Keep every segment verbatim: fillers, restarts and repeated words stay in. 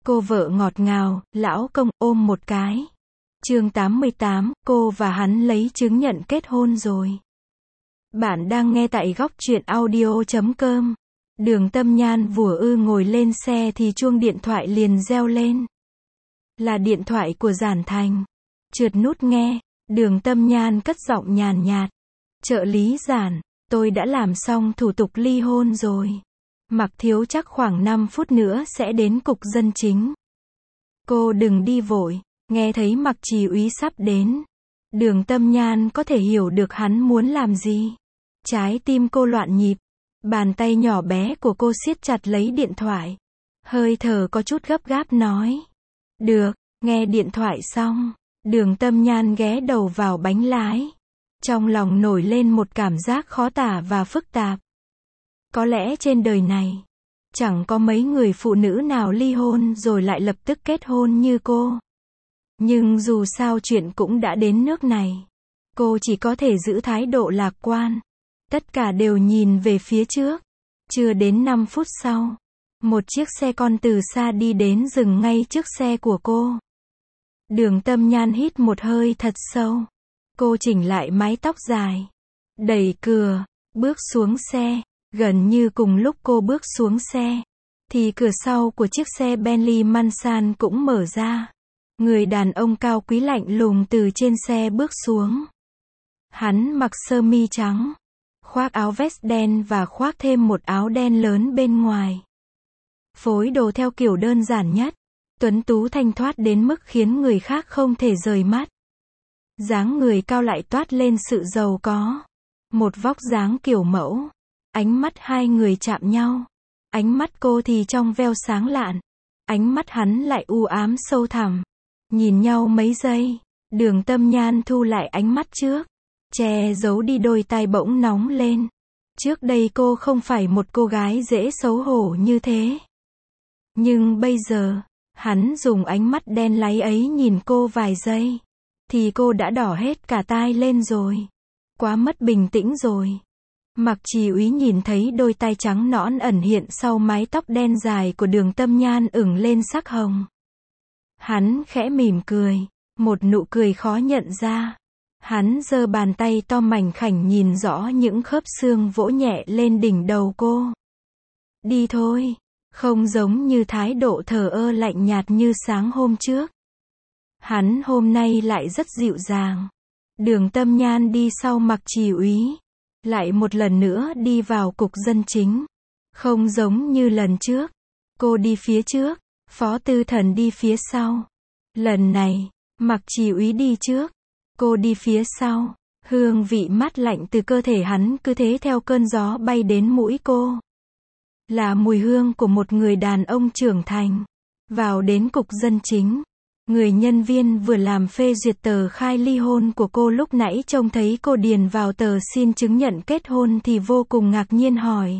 Cô vợ ngọt ngào, lão công, ôm một cái. Chương tám mươi tám, cô và hắn lấy chứng nhận kết hôn rồi. Bạn đang nghe tại góc truyện audio chấm com. Đường Tâm Nhan vừa ư ngồi lên xe thì chuông điện thoại liền reo lên. Là điện thoại của Giản Thành. Trượt nút nghe, Đường Tâm Nhan cất giọng nhàn nhạt. Trợ lý Giản, tôi đã làm xong thủ tục ly hôn rồi. Mặc Thiếu chắc khoảng năm phút nữa sẽ đến cục dân chính. Cô đừng đi vội, nghe thấy Mặc Trì úy sắp đến. Đường Tâm Nhan có thể hiểu được hắn muốn làm gì. Trái tim cô loạn nhịp. Bàn tay nhỏ bé của cô siết chặt lấy điện thoại. Hơi thở có chút gấp gáp nói. Được, nghe điện thoại xong. Đường Tâm Nhan ghé đầu vào bánh lái. Trong lòng nổi lên một cảm giác khó tả và phức tạp. Có lẽ trên đời này, chẳng có mấy người phụ nữ nào ly hôn rồi lại lập tức kết hôn như cô. Nhưng dù sao chuyện cũng đã đến nước này. Cô chỉ có thể giữ thái độ lạc quan. Tất cả đều nhìn về phía trước. Chưa đến năm phút sau, một chiếc xe con từ xa đi đến dừng ngay trước xe của cô. Đường Tâm Nhan hít một hơi thật sâu. Cô chỉnh lại mái tóc dài. Đẩy cửa, bước xuống xe. Gần như cùng lúc cô bước xuống xe, thì cửa sau của chiếc xe Bentley Mansan cũng mở ra. Người đàn ông cao quý lạnh lùng từ trên xe bước xuống. Hắn mặc sơ mi trắng, khoác áo vest đen và khoác thêm một áo đen lớn bên ngoài. Phối đồ theo kiểu đơn giản nhất, tuấn tú thanh thoát đến mức khiến người khác không thể rời mắt. Dáng người cao lại toát lên sự giàu có. Một vóc dáng kiểu mẫu. Ánh mắt hai người chạm nhau. Ánh mắt cô thì trong veo sáng lạn. Ánh mắt hắn lại u ám sâu thẳm. Nhìn nhau mấy giây, Đường Tâm Nhan thu lại ánh mắt trước. Che giấu đi đôi tai bỗng nóng lên. Trước đây cô không phải một cô gái dễ xấu hổ như thế. Nhưng bây giờ, hắn dùng ánh mắt đen láy ấy nhìn cô vài giây. Thì cô đã đỏ hết cả tai lên rồi. Quá mất bình tĩnh rồi. Mặc Trì úy nhìn thấy đôi tay trắng nõn ẩn hiện sau mái tóc đen dài của Đường Tâm Nhan ửng lên sắc hồng. Hắn khẽ mỉm cười, một nụ cười khó nhận ra. Hắn giơ bàn tay to mảnh khảnh nhìn rõ những khớp xương vỗ nhẹ lên đỉnh đầu cô. Đi thôi, không giống như thái độ thờ ơ lạnh nhạt như sáng hôm trước. Hắn hôm nay lại rất dịu dàng. Đường Tâm Nhan đi sau Mặc Trì úy. Lại một lần nữa đi vào cục dân chính. Không giống như lần trước. Cô đi phía trước, Phó Tư Thần đi phía sau. Lần này, Mặc Trì úy đi trước. Cô đi phía sau. Hương vị mát lạnh từ cơ thể hắn cứ thế theo cơn gió bay đến mũi cô. Là mùi hương của một người đàn ông trưởng thành. Vào đến cục dân chính. Người nhân viên vừa làm phê duyệt tờ khai ly hôn của cô lúc nãy trông thấy cô điền vào tờ xin chứng nhận kết hôn thì vô cùng ngạc nhiên hỏi.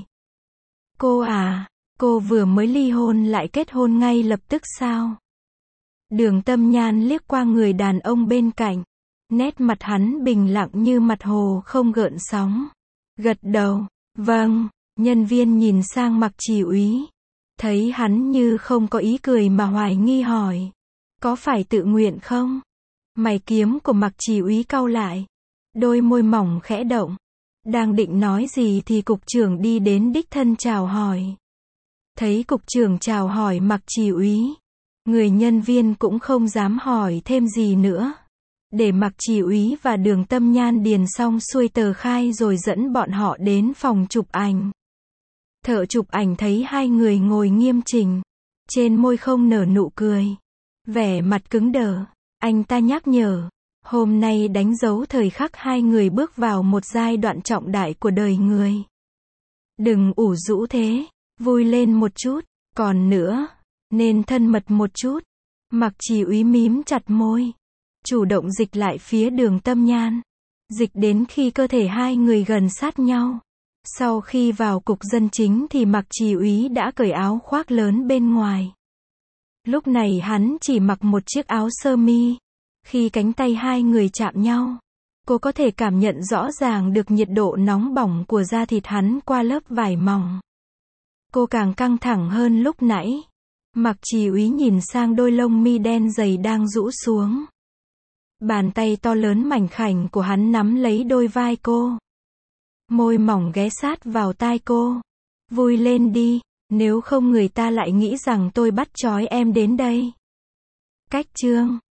Cô à, cô vừa mới ly hôn lại kết hôn ngay lập tức sao? Đường Tâm Nhan liếc qua người đàn ông bên cạnh. Nét mặt hắn bình lặng như mặt hồ không gợn sóng. Gật đầu, vâng, nhân viên nhìn sang Mặc Trì úy. Thấy hắn như không có ý cười mà hoài nghi hỏi. Có phải tự nguyện không? Mày kiếm của Mặc Trì úy cau lại. Đôi môi mỏng khẽ động. Đang định nói gì thì cục trưởng đi đến đích thân chào hỏi. Thấy cục trưởng chào hỏi Mặc Trì úy. Người nhân viên cũng không dám hỏi thêm gì nữa. Để Mặc Trì úy và Đường Tâm Nhan điền xong xuôi tờ khai rồi dẫn bọn họ đến phòng chụp ảnh. Thợ chụp ảnh thấy hai người ngồi nghiêm chỉnh. Trên môi không nở nụ cười. Vẻ mặt cứng đờ, anh ta nhắc nhở, hôm nay đánh dấu thời khắc hai người bước vào một giai đoạn trọng đại của đời người. Đừng ủ rũ thế, vui lên một chút, còn nữa, nên thân mật một chút. Mặc Trì úy mím chặt môi, chủ động dịch lại phía Đường Tâm Nhan, dịch đến khi cơ thể hai người gần sát nhau. Sau khi vào cục dân chính thì Mặc Trì úy đã cởi áo khoác lớn bên ngoài. Lúc này hắn chỉ mặc một chiếc áo sơ mi. Khi cánh tay hai người chạm nhau, cô có thể cảm nhận rõ ràng được nhiệt độ nóng bỏng của da thịt hắn qua lớp vải mỏng. Cô càng căng thẳng hơn lúc nãy. Mạc Trì Úy nhìn sang đôi lông mi đen dày đang rũ xuống. Bàn tay to lớn mảnh khảnh của hắn nắm lấy đôi vai cô. Môi mỏng ghé sát vào tai cô. Vui lên đi, nếu không người ta lại nghĩ rằng tôi bắt trói em đến đây. Cách chương